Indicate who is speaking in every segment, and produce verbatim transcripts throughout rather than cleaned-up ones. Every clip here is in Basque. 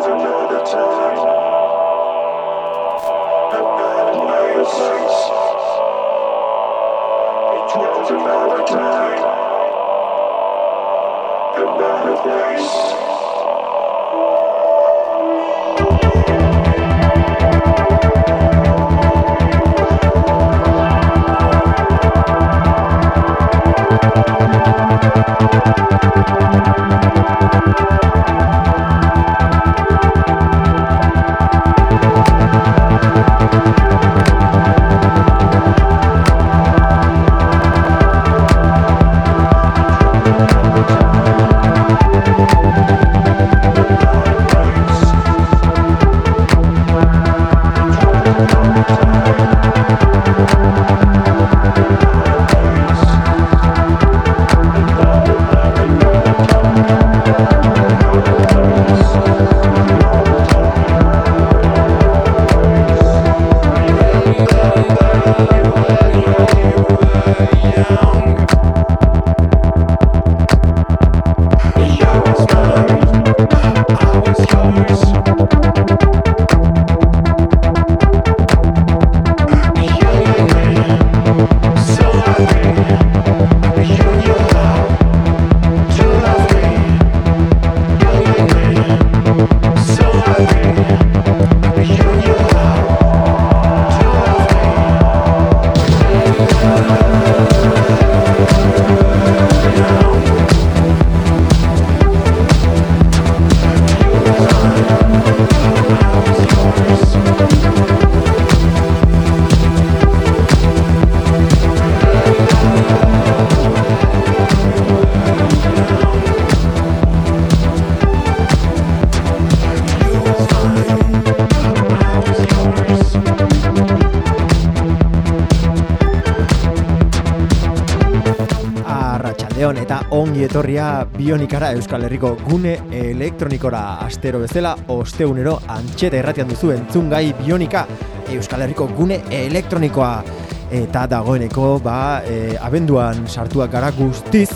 Speaker 1: Ongi etorria Bionikara, Euskal Herriko gune elektronikora. Astero bezala, ostegunero Antxeta irratian duzu entzungai Bionika, Euskal Herriko gune elektronikoa. Eta dagoeneko, ba, e, abenduan sartuak gara guztiz,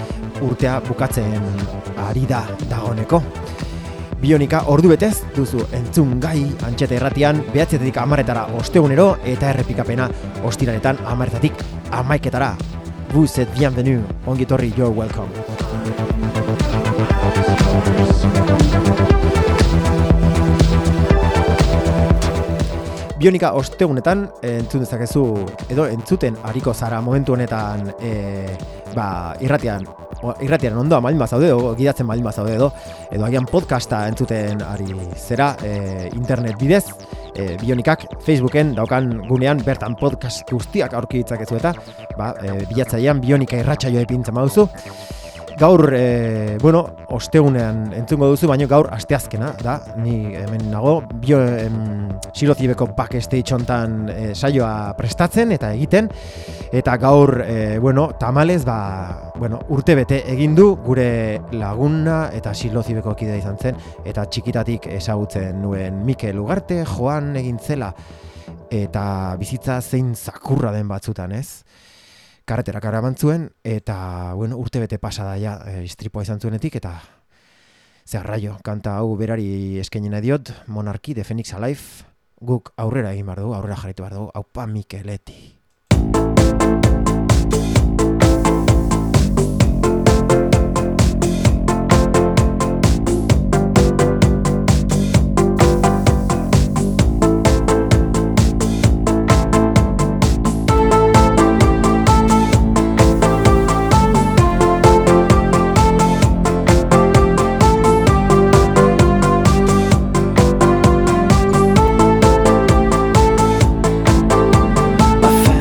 Speaker 1: urtea bukatzen ari da dagoeneko. Bionika ordu betez duzu entzungai Antxeta irratian, behatzetetik amaretara ostegunero, eta errepikapena ostiraletan amaretatik amaiketara. Vous êtes bienvenue, ongi torri, you're welcome. Bionika ostegunetan entzun dezakezu, edo entzuten ariko zara momentu honetan e, ba, irratian, irratian ondoa malin bazaude, edo gidatzen malin bazaude, edo, edo agian podcasta entzuten ari zera e, internet bidez. E, Bionikak Facebooken daukan gunean bertan podcast guztiak aurki ditzakezu eta ba, e, bilatzailean Bionika irratsaioa ipintzen baduzu. Gaur, e, bueno, ostegunean entzungo duzu, baina gaur asteazkena da, ni hemen nago, bio, em, Silozibeko backstage hontan e, saioa prestatzen eta egiten, eta gaur, e, bueno, tamalez, ba, bueno, urte bete egin du gure laguna eta Silozibeko kidea izan zen, eta txikitatik ezagutzen nuen Mikel Ugarte, Joan egin zela, eta bizitza zein zakurra den batzutan, ez? Karretera karaban zuen, eta, bueno, urte bete pasada ja, e, istripoa izan zuenetik, eta zerraio, kanta hau berari eskainena diot, Monarchy, The Phoenix Alive, guk aurrera egin behar dugu, aurrera jarritu behar dugu, aupa Mikeleti.
Speaker 2: My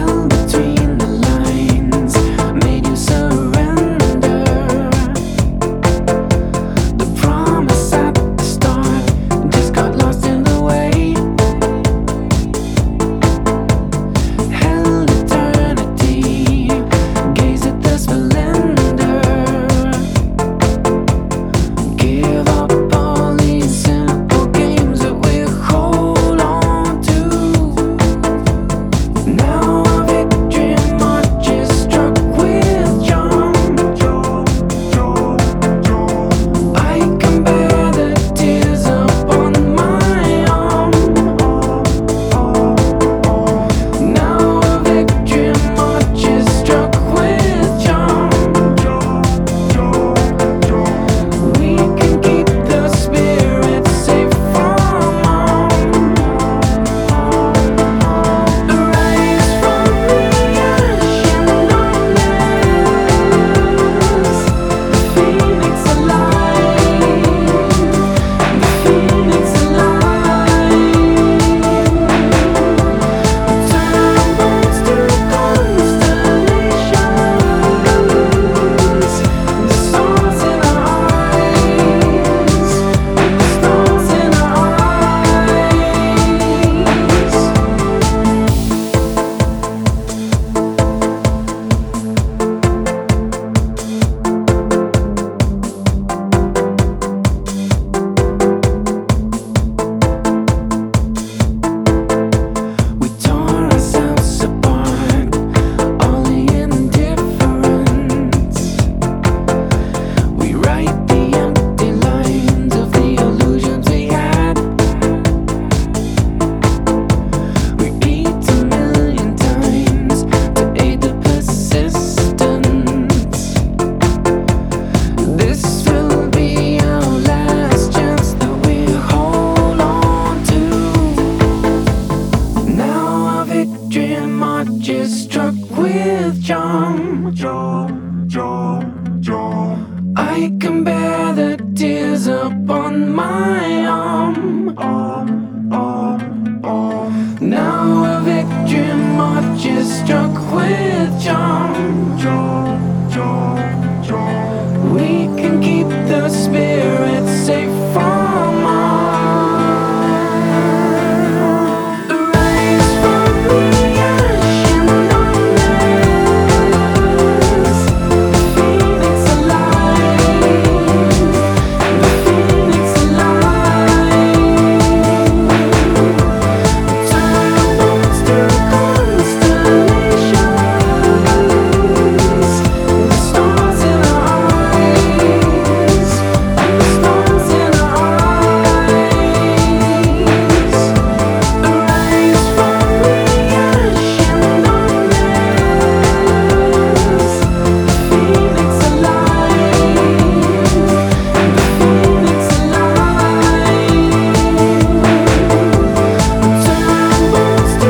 Speaker 2: with John. John, John, John. We can keep the spirits safe from harm. Rise from the ash and numbness. The phoenix alive. The phoenix alive. Turn the bones to constellations. The stars in our eyes. The stars in our eyes. Arise from the ash and numbness. The phoenix alive. The phoenix alive. Turn bones to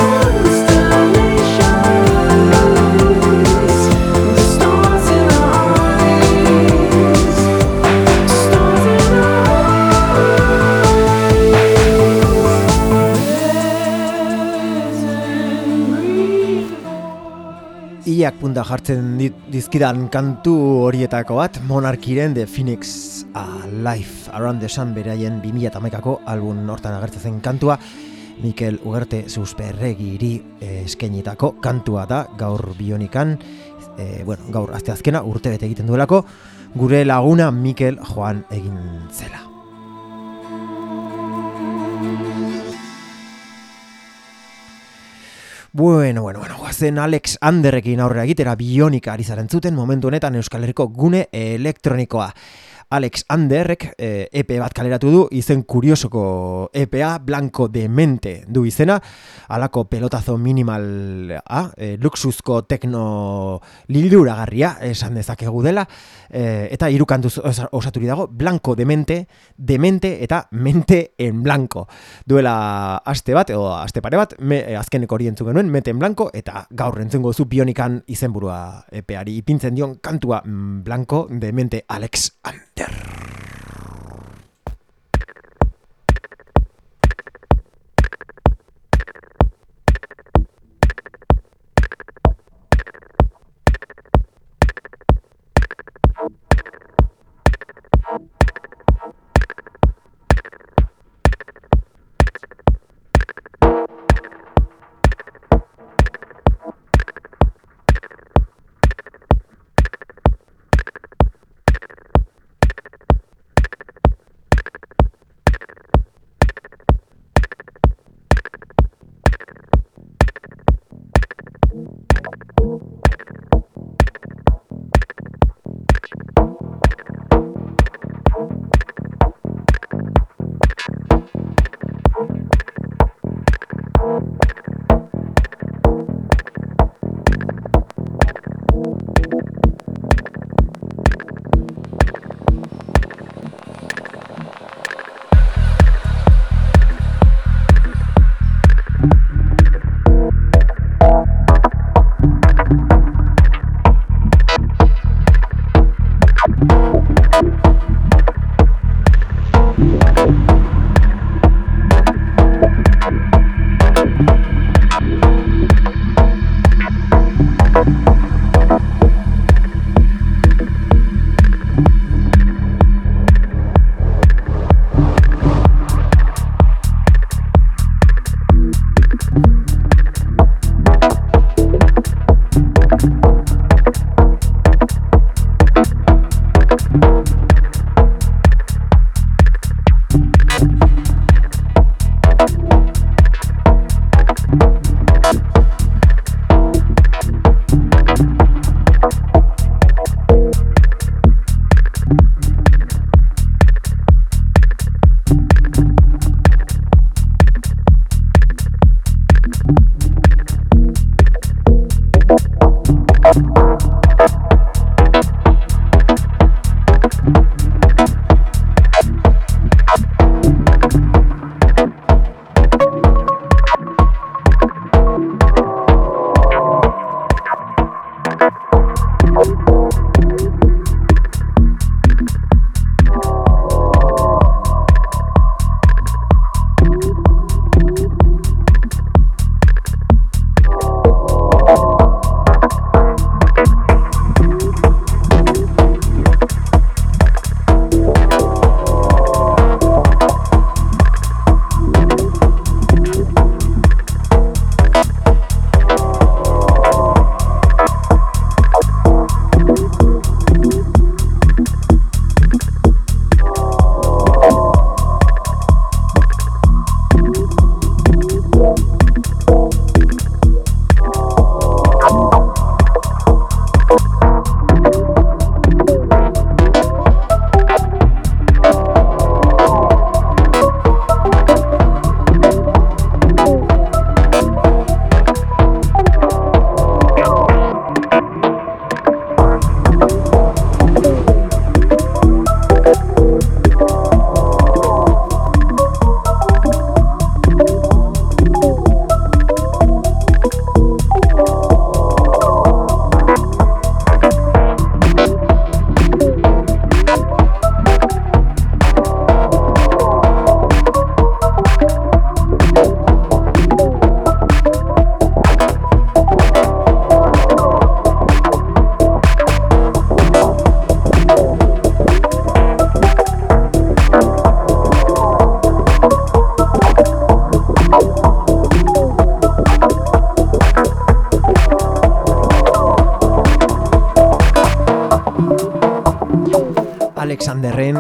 Speaker 2: constellations. The stars in our eyes. Stars in our eyes.
Speaker 1: Iak punta jartzen dit- dizkidan kantu horietako bat, Monarchiren The Phoenix Alive Around the Sun beraien bi mila hamaikako album hortan agertzen zen kantua. Mikel Ugarte Susperregiri eh, eskainitako kantua da gaur Bionikan, eh, bueno, gaur asteazkena urtebete egiten duelako, gure laguna Mikel joan egin zela. Bueno, bueno, bueno, guazen Alex Anderrekin aurrera egitera Bionika ari zaren zuten momentu honetan Euskal Herriko gune elektronikoa. Alex Anderrek eh, E P bat kaleratu du, izen kuriosoko E P A, Blanco de Mente du izena, alako pelotazo minimal, ah, eh, luxuzko tekno lilduragarria esan dezakegu dela, eh, eta hiru kantuz osa- osaturi dago, Blanco de Mente, de Mente eta Mente en Blanco. Duela aste bat, edo aste pare bat, me, eh, azkeneko hori entzun genuen, Mente en Blanco, eta gaur entzungo zu Bionikan izenburua E P ari ipintzen dion kantua mm, Blanco de Mente Alex Ander.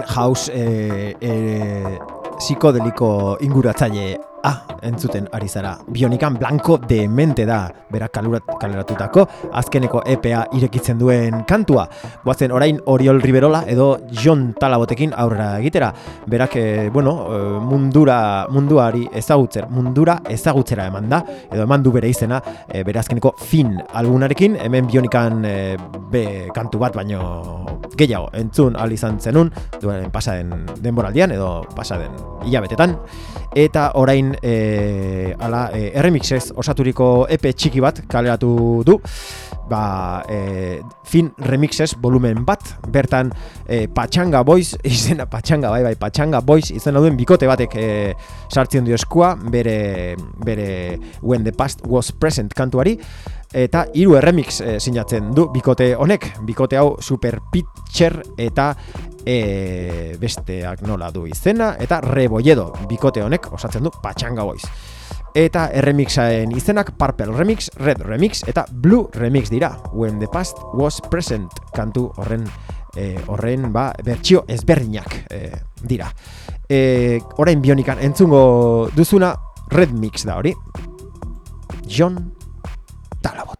Speaker 1: house e, e, psikodeliko inguratzaile ah, entzuten ari zara. Bionikan Blanco de Mente da, berak kaleratutako, azkeneko E P A irekitzen duen kantua. Goazen orain Oriol Riverola edo Jon Talabotekin aurrera egitera. Berak, e, bueno, mundura, munduari ezagutzer, mundura ezagutzera eman da, edo eman du bere izena, e, bere azkeneko Fin albunarekin, hemen Bionikan e, be kantu bat, baino gehiago entzun ahal izan zenun, duen pasaden denboraldian, edo pasaden hilabetetan, eta orain e, ala, e, remixez osaturiko E P txiki bat kaleratu du, ba, e, Fin remixez volumen bat, bertan e, Pachanga Boys, izena Pachanga, bai, bai, Pachanga Boys izena duen bikote batek e, sartzen dio eskua, bere, bere When the Past Was Present kantuari, eta hiru remix e, sinatzen du bikote honek, bikote hau Super Pitcher eta e, besteak nola du izena, eta Rebolledo bikote honek osatzen du Pachanga Boys. Eta remixaen izenak Purple Remix, Red Remix eta Blue Remix dira. When the Past Was Present kantu horren e, horren ba, bertsio ezberdinak e, dira. E, orain Bionikan entzungo duzuna Red Mix da hori. Jon Talabot.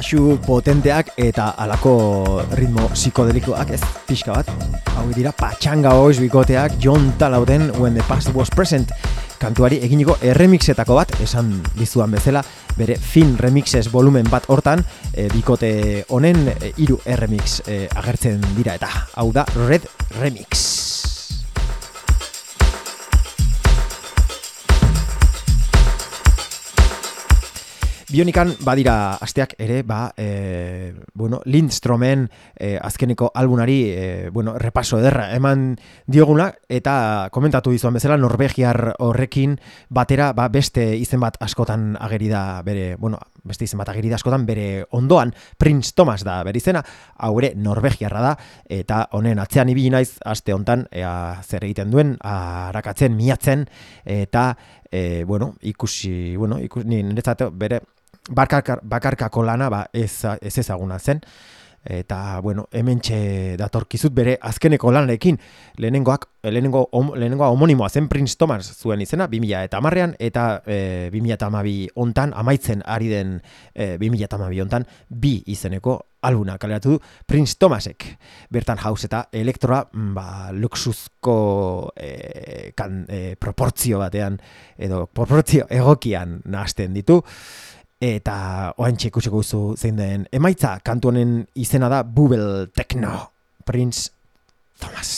Speaker 1: baixu potenteak eta alako ritmo psikodelikoak, ez pixka bat. Hau dira Pachanga Boys bikoteak John Talauten When the Past Was Present kantuari eginiko erremixetako bat, esan dizuan bezala, bere Fin Remixes volumen bat hortan, e, bikote honen e, hiru erremix e, agertzen dira eta hau da Red Remix. Bionikan badira asteak ere, ba, e, bueno, Lindstromen e, azkeneko albunari, e, bueno, repaso ederra eman dioguna, eta komentatu dizuan bezala, Norvegiar horrekin batera, ba, beste izen bat askotan ageri da bere, bueno, beste izen bat ageri da askotan bere ondoan, Prince Thomas da bere izena, hau ere Norvegiarra da, eta honen atzean ibili naiz aste hontan, ea zer egiten duen, arakatzen, miatzen, eta, e, bueno, ikusi, bueno, ikusi, niretzat bere, Bakarka, bakarkako lana ba, ez, ez ezaguna zen, eta bueno, hementxe datorkizut bere azkeneko lanarekin, lehenengoak, lehenengo, om, lehenengoa homonimoa zen Prince Thomas zuen izena, bi mila hamarrean, eta e, bi mila hamabi hontan, amaitzen ari den e, bi mila hamabi hontan, bi izeneko albuna kaleratu du Prince Thomasek. Bertan house eta elektroa, ba, luxuzko e, kan, e, proportzio batean, edo proportzio egokian nahasten ditu, eta oantxe ikusiko duzu zein den emaitza, kantu honen izena da Bubble Techno, Prince Thomas.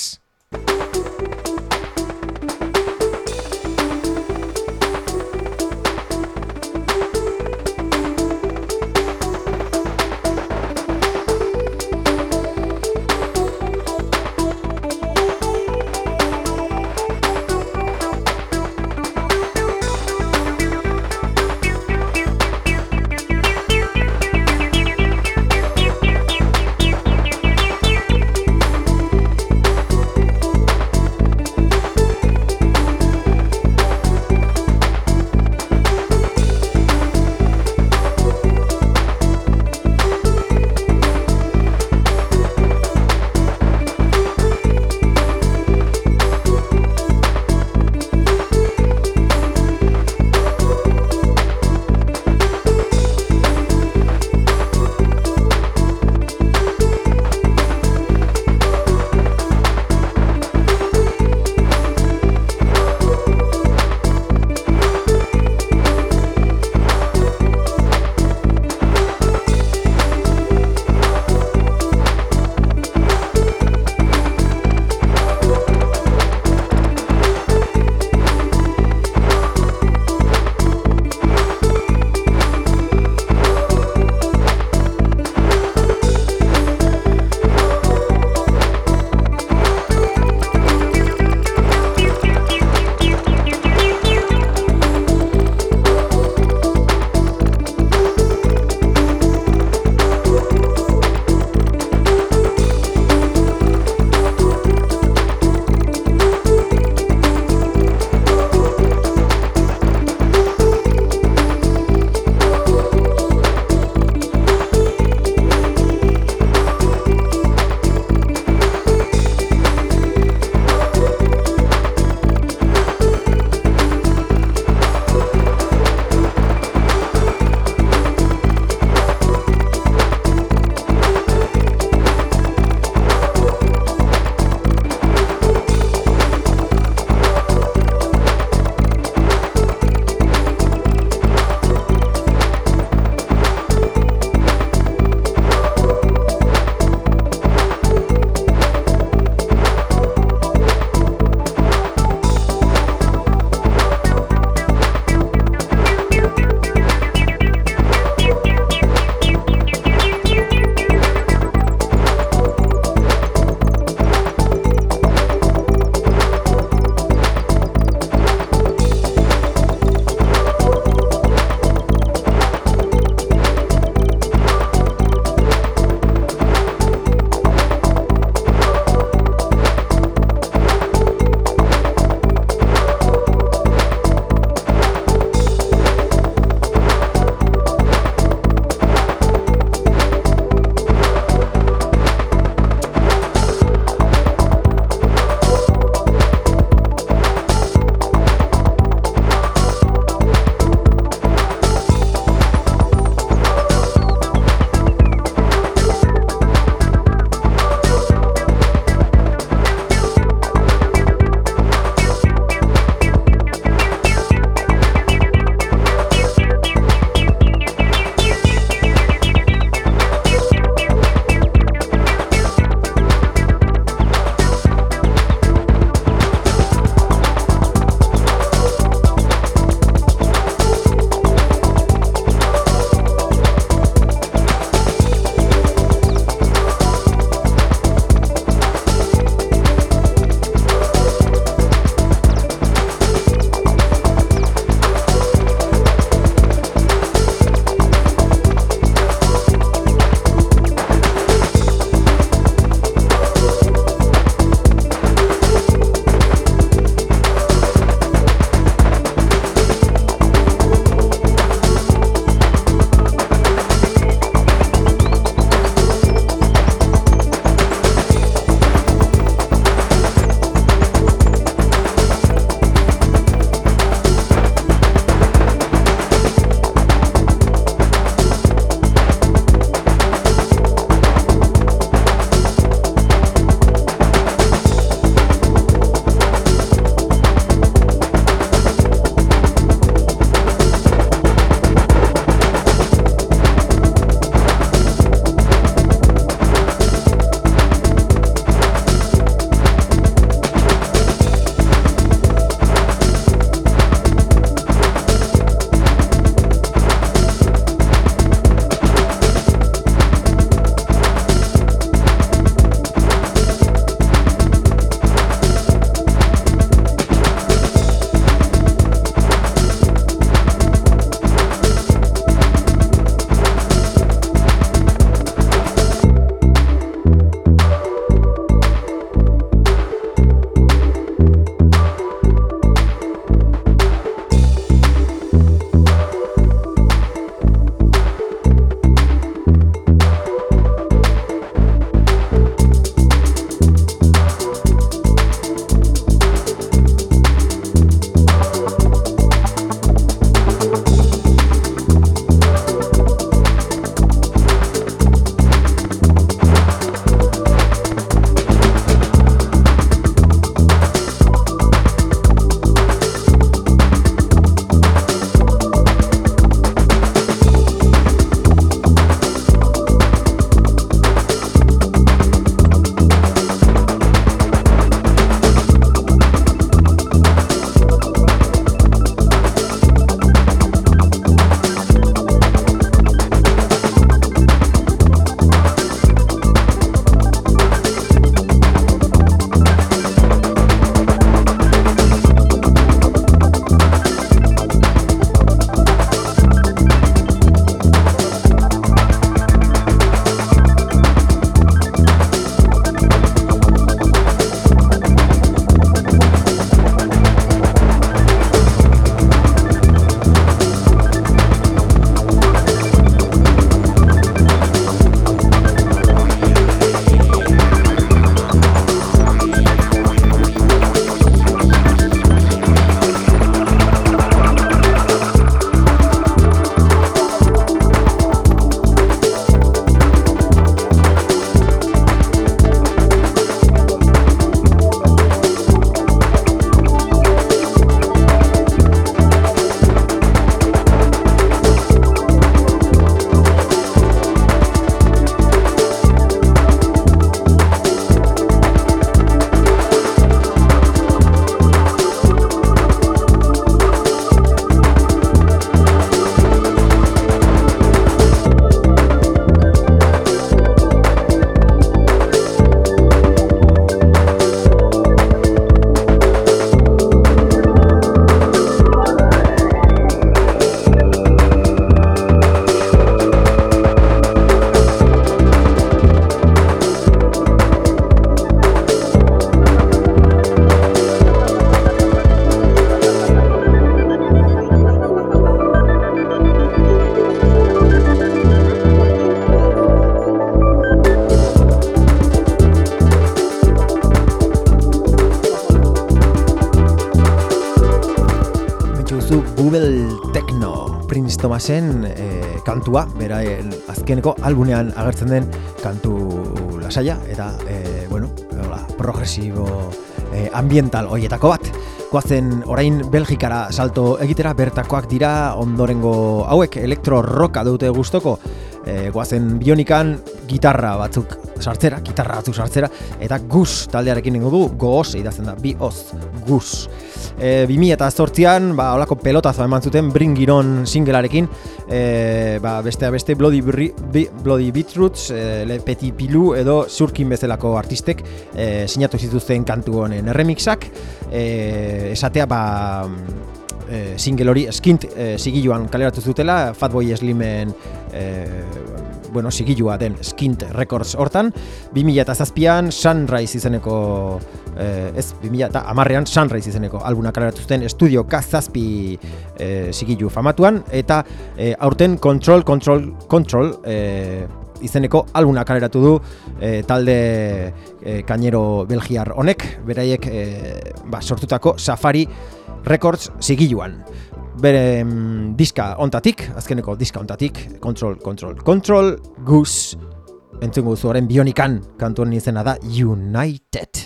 Speaker 1: Nouvelle Techno, Prince Thomasen e, kantua, bera e, azkeneko albunean agertzen den kantu lasaia, eta, e, bueno, hola, progresibo e, ambiental hoietako bat. Goazen orain Belgikara salto egitera, bertakoak dira ondorengo hauek, elektro rocka dute gustoko, e, goazen bionikan gitarra batzuk sartzera, gitarra batzuk sartzera, eta Gus taldearekin ingo du, goos idazten da, bi oz, Gus. E, bi mila zortzian, ba, holako pelotazo eman zuten Bring It On singlearekin, e, ba, bestea beste Bloody, Bi, Bloody Beetroots, e, Le Petit Pilou edo Surkin bezalako artistek e, sinatu zituzten kantu honen remixak, e, esatea ba e, single hori skint e, sigiluan kaleratu zutela, Fatboy Slimen e, bueno, sigilua den Skint Records hortan, bi mila zazpian Sunrise izeneko, eh, ez, bi mila hamarrean Sunrise izeneko albuna kaleratu zuten Estudio K zazpi eh, sigilu famatuan, eta eh, aurten Control, Control, Control eh, izeneko albuna kaleratu du eh, talde eh, kainero belgiar honek, beraiek eh, ba, sortutako Safari Records sigiluan. Bere mm, diska ontatik, azkeneko diska ontatik, Control, Control, Control, Goose, entzungo zuaren bionikan, kantuan izena da United.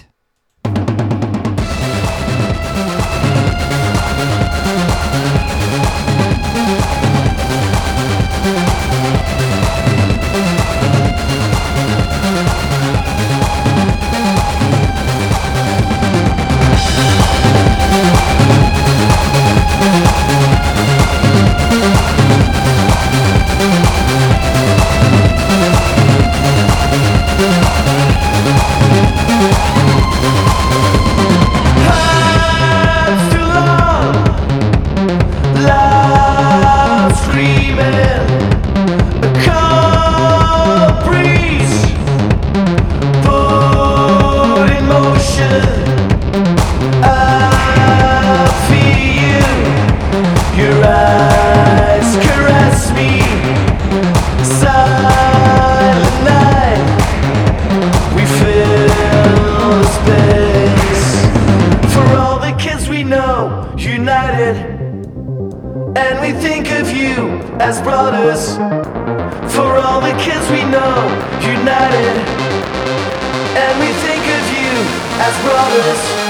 Speaker 2: As brothers, for all the kids we know, united, and we think of you as brothers.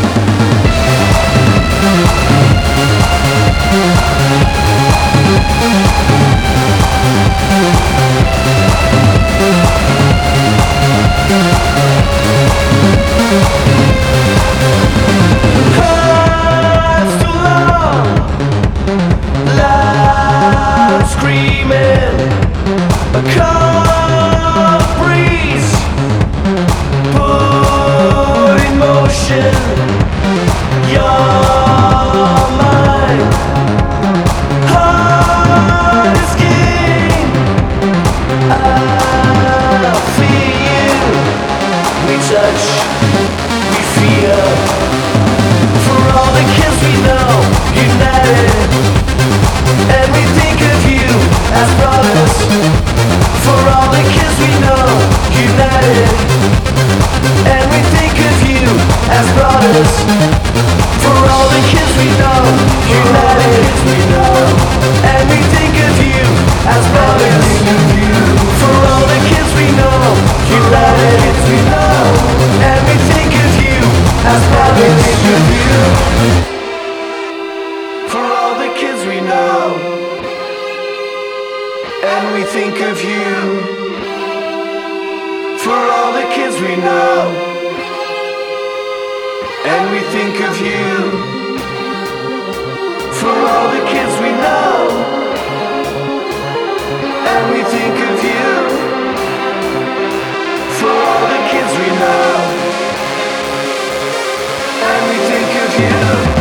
Speaker 2: Hearts too long, loud screaming, a cold breeze put in motion your mind. Heart is king, I feel you. We touch, we feel. For all the kids we know, united, and we think of you as brothers. For all the kids we know, united, and we think of you as brothers. For all the kids we know, united, and we think of you as brothers. For all the kids we know, united, and we think of you as brothers. For all the kids we know, and we think of you. For all the kids we know, and we think of you. For all the kids we know, and we think of you. For all the kids we know, and we think of you.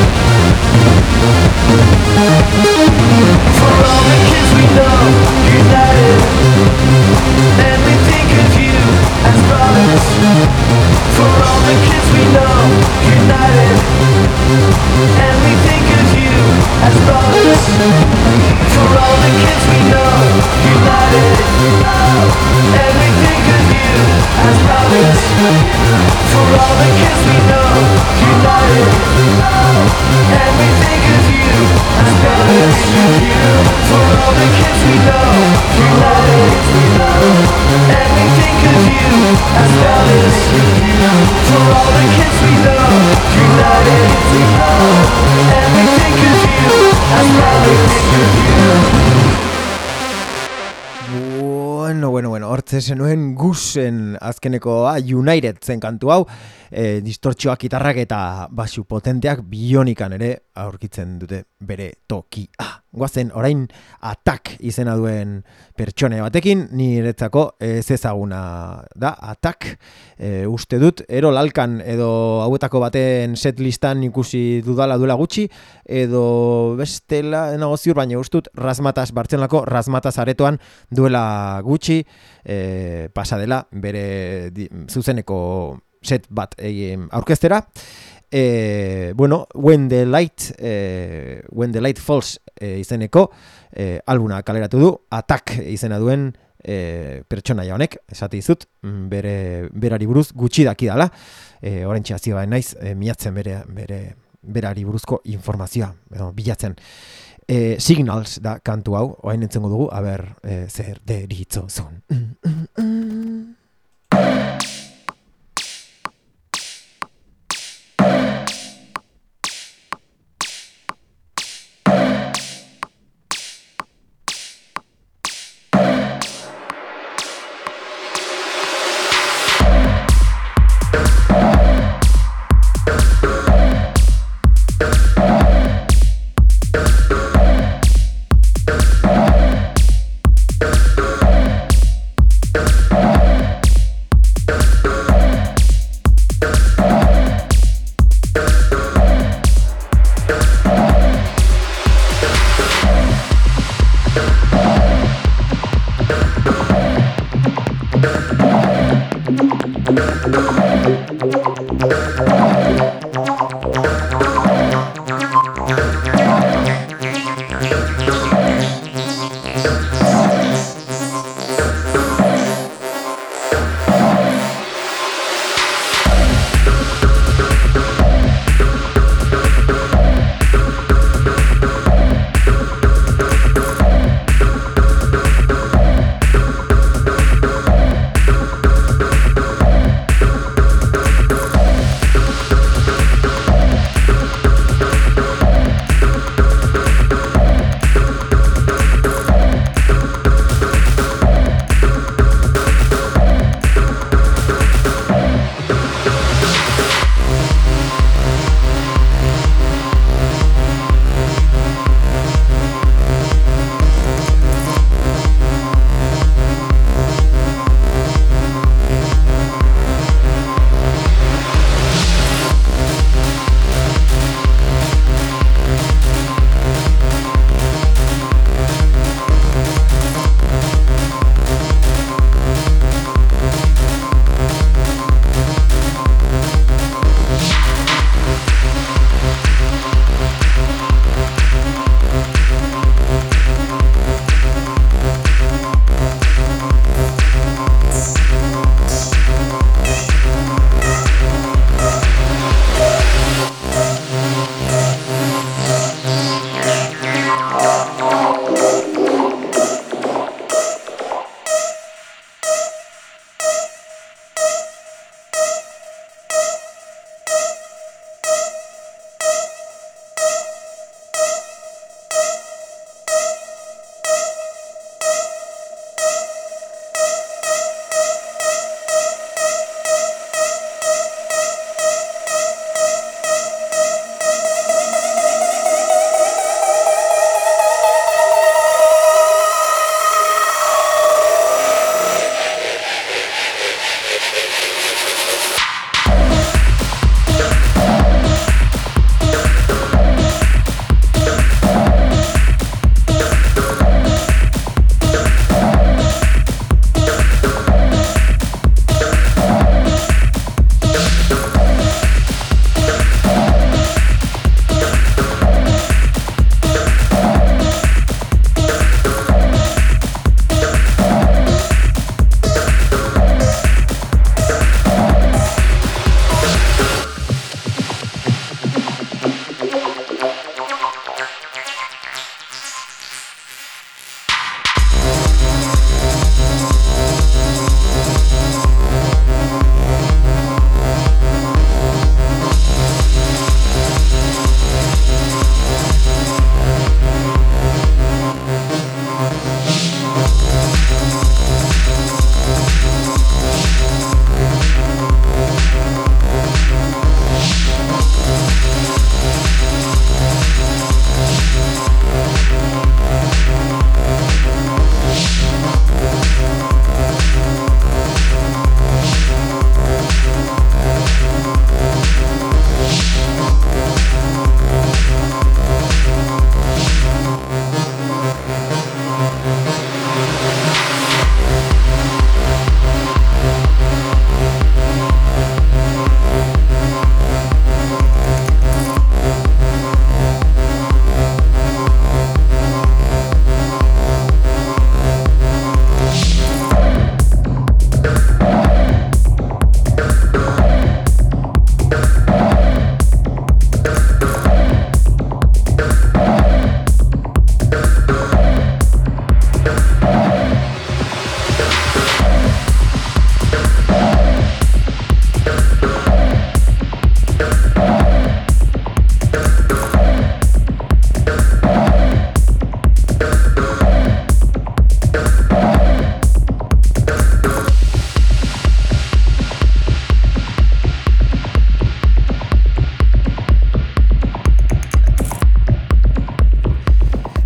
Speaker 2: For all the kids we know, you as brothers. For all the kids we know, united, and we think of you as brothers. For all the kids we know, united, and we think of you as brothers. For all the kids we know, united, and we think of you as brothers. For all the kids we know, united, and we think of you as brothers.
Speaker 1: Bueno, bueno, bueno, hortze zenuen gusen azkenekoa United zen kantu hau, e, distortzioak, gitarrak eta basu potenteak bionikan ere aurkitzen dute bere tokia. Goazen orain Attack izena duen pertsone batekin, niretzako ez ezaguna da Attack, e, uste dut Erol Alkan edo hauetako baten setlistan ikusi dudala duela gutxi, edo bestela nago ziur, baina uste dut Razmatas, Bartzelonako Razmatas aretoan duela gutxi, e, pasa dela bere di, zuzeneko set bat egin aurkeztera. E, bueno, When the Light e, When the Light Falls e, izeneko e, albuna kaleratu du, Attack izena duen e, pertsonaia honek, esate dizut, bere berari buruz gutxi dakidala, e, oraintxe hasi bain naiz e, miatzen bere bere berari buruzko informazioa, edo bilatzen. E, Signals da kantu hau, orain entzengo dugu, aber e, zer deritzozun.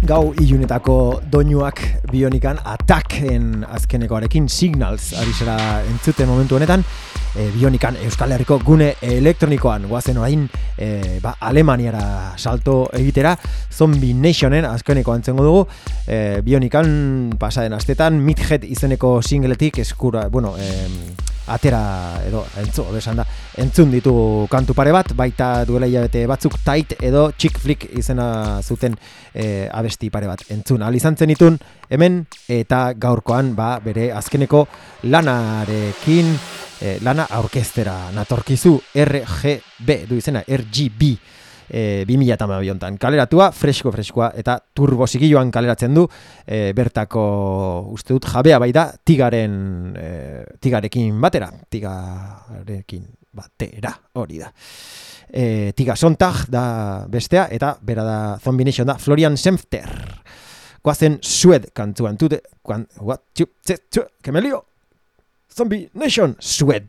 Speaker 1: Gau ilunetako doinuak Bionikan Attacken azkenekoarekin Signals ari zera entzuten momentu honetan. E, Bionikan Euskal Herriko gune elektronikoan goazen orain e, ba, Alemaniara salto egitera. Zombie Nationen azkeneko antzengo dugu. E, Bionikan pasaden astetan Midhead izeneko singletik eskura, bueno, e, atera edo entzu, besan da, entzun ditu kantu pare bat, baita duela hilabete batzuk Tight edo Chick Flick izena zuten e, abesti pare bat entzun ahal izan zenitun hemen, eta gaurkoan ba, bere azkeneko lanarekin e, lana aurkestera natorkizu R G B du izena, R G B e, bi mila hamabi hontan kaleratua, fresko freskoa eta turbosigiloan kaleratzen du, e, bertako uste dut jabea bai da tigaren e, tigarekin batera tigarekin batera hori da e, Tiga Sontag da bestea, eta bera da Zombie Nation da Florian Senfter goazen Sued kantuan tute kuan, what, txu, txe, txu, que me lío Zombie Nation, Sued.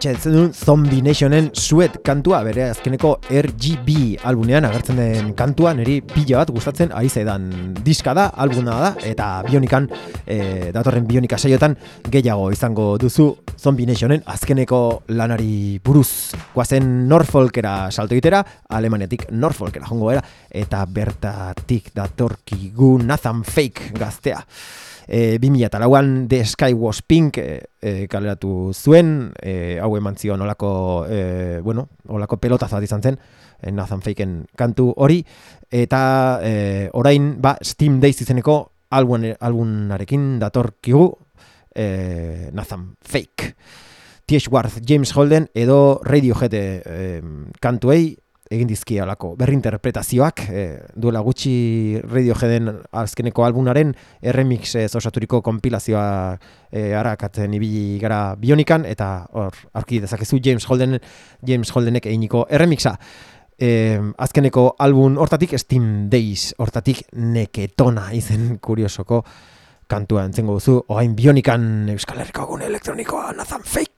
Speaker 1: Hortxe zen Zombie Nationen Sweat kantua, bere azkeneko R G B albunean agertzen den kantua, niri pila bat gustatzen ari zaidan diska da, albuna da, eta Bionikan, e, datorren Bionika saiotan gehiago izango duzu Zombie Nationen azkeneko lanari buruz. Guazen Norfolkera salto egitera, Alemaniatik Norfolkera jongo era, eta bertatik datorkigu Nathan Fake gaztea. E, bi mila lauan The Sky Was Pink e, e, kaleratu zuen, e, hau eman zion olako, e, bueno, olako pelotazo bat izan zen, e, Nathan Faken kantu hori, eta e, orain, ba, Steam Days izeneko albun, albunarekin datorkigu e, Nathan Fake. T H Worth, James Holden edo Radiohead e, kantuei egin dizkia alako berrinterpretazioak, e, duela gutxi Radioheaden azkeneko albunaren remix ez osaturiko konpilazioa e, arakatzen ibili gara Bionikan, eta hor aurki dezakezu James Holden James Holdenek eginiko remixa. E, azkeneko album hortatik Steam Days hortatik Neketona izen kuriosoko kantua entzengo duzu, orain Bionikan Euskal Herriko gune elektronikoa Nathan Fake.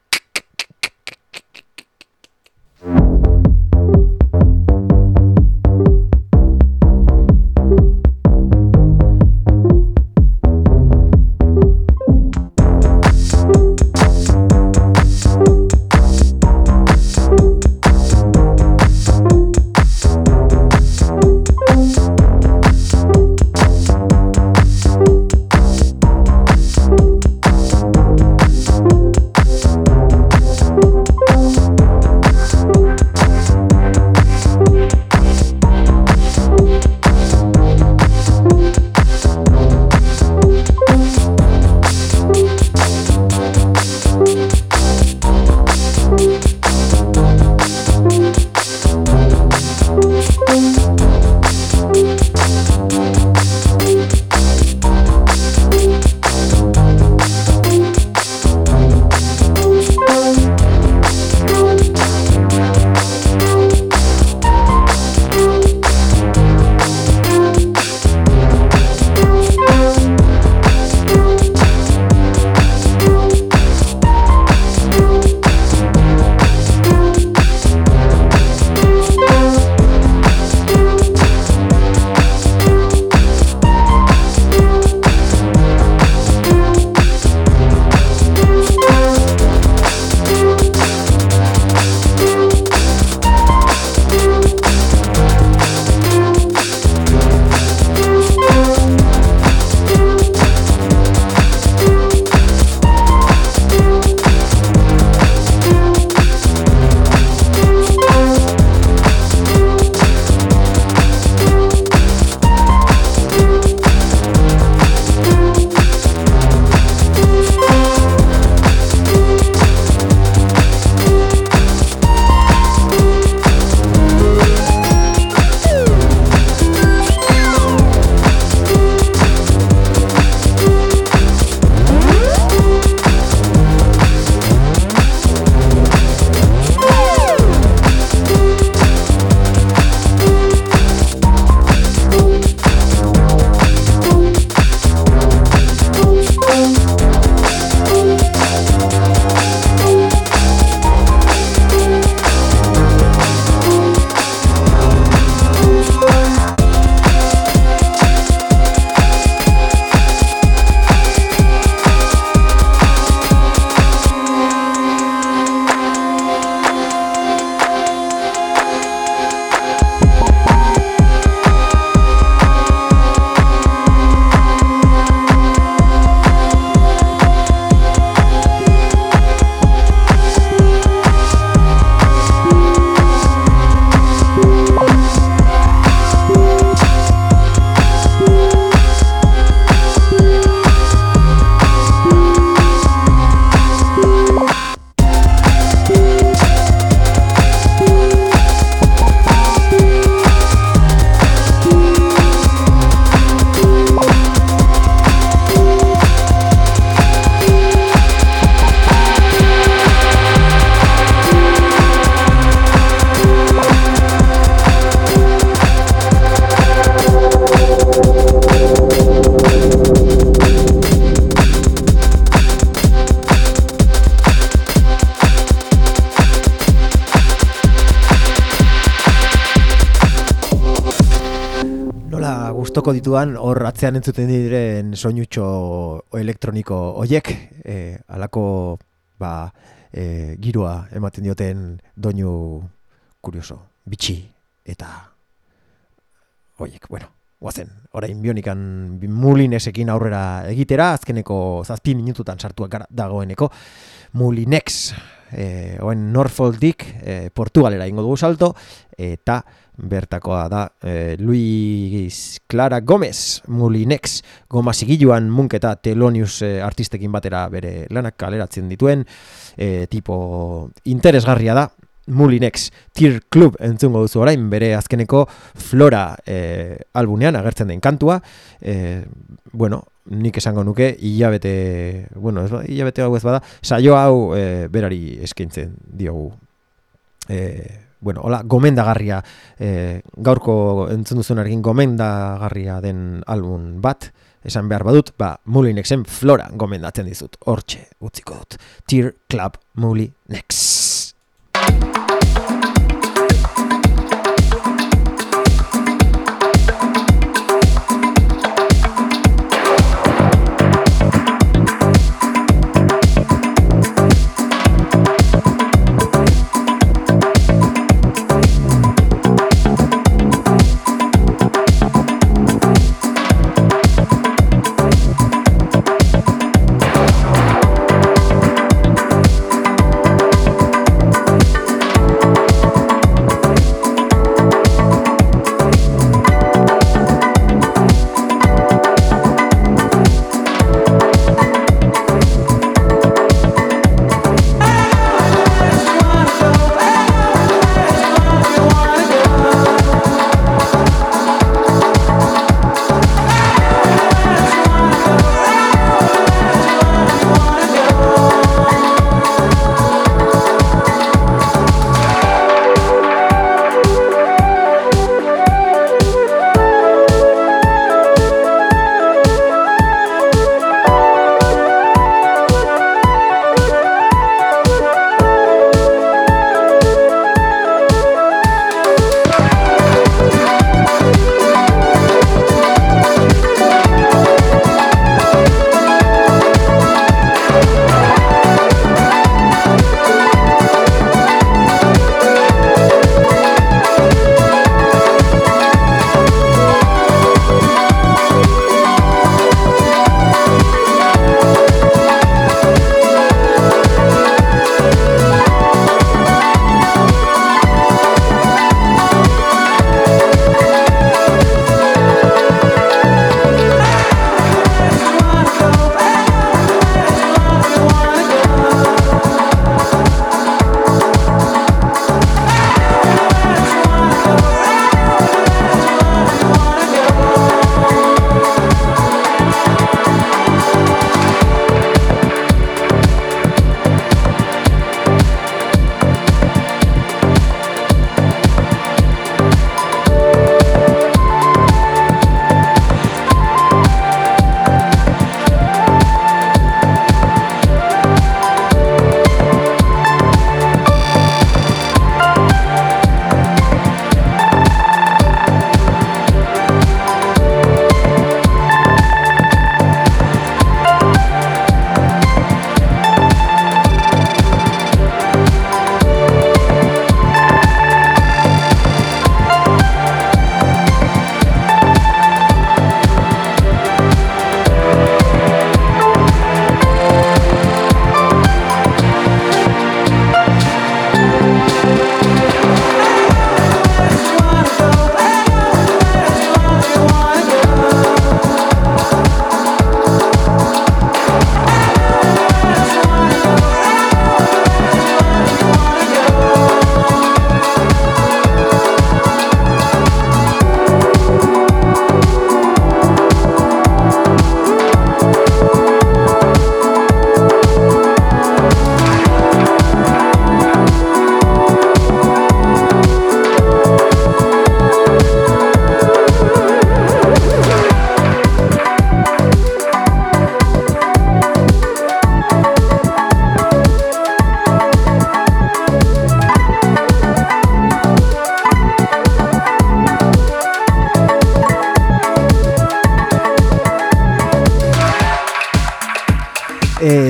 Speaker 1: gustoko dituan hor atzean entzuten diren soinutxo elektroniko hoiek, e, alako ba, e, giroa ematen dioten doinu kurioso, bitxi eta hoiek, bueno, guazen, orain bionikan Mulinesekin aurrera egitera, azkeneko zazpi minututan sartuak gara dagoeneko Mulinex, e, oen Norfoldik, e, Portugalera ingo dugu salto, eta bertakoa da e, Luis Clara Gomez, Mulinex, goma zigiluan Munk eta Thelonious e, artistekin batera bere lanak kaleratzen dituen, e, tipo interesgarria da, Mulinex Tear Club entzungo duzu orain, bere azkeneko Flora e, albunean agertzen den kantua, e, bueno, nik esango nuke hilabete, bueno, ez, hilabete hau ez bada, saio hau e, berari eskaintzen diogu. E, bueno, hola, gomendagarria, e, gaurko entzun duzunarekin gomendagarria den album bat, esan behar badut, ba, Mulinexen Flora gomendatzen dizut, hortxe utziko dut. Tear Club Mulinex.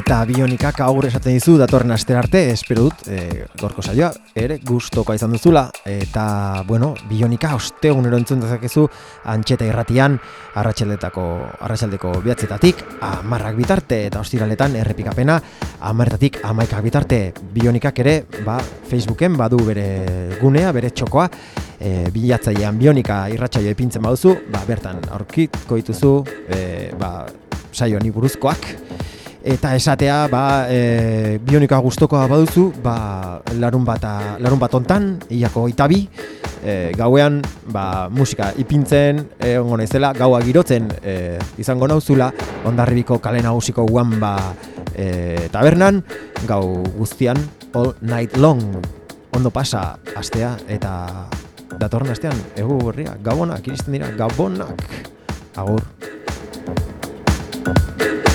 Speaker 1: Eta Bionikak agur esaten dizu datorren astera arte, espero dut, e, gorko saioa, ere gustokoa izan duzula, eta, bueno, Bionika ostegunero entzun dezakezu Antxeta irratian, arratsaldetako arratsaldeko behatzetatik, amarrak bitarte, eta ostiraletan errepikapena, amarretatik amaikak bitarte. Bionikak ere, ba, Facebooken badu bere gunea, bere txokoa, e, bilatzailean Bionika irratsaio ipintzen baduzu, ba, bertan aurkiko dituzu, e, ba, saioani buruzkoak, eta esatea, ba, e, Bionika gustokoa baduzu, ba, larun bata, larun bat ontan, iako itabi, e, gauean, ba, musika ipintzen, egongo naizela, gaua girotzen e, izango nauzula, Hondarribiko kale nagusiko Wamba e, tabernan, gau guztian, all night long, ondo pasa astea, eta datorren astean, egu berria, gabonak, iristen dira, gabonak, agur.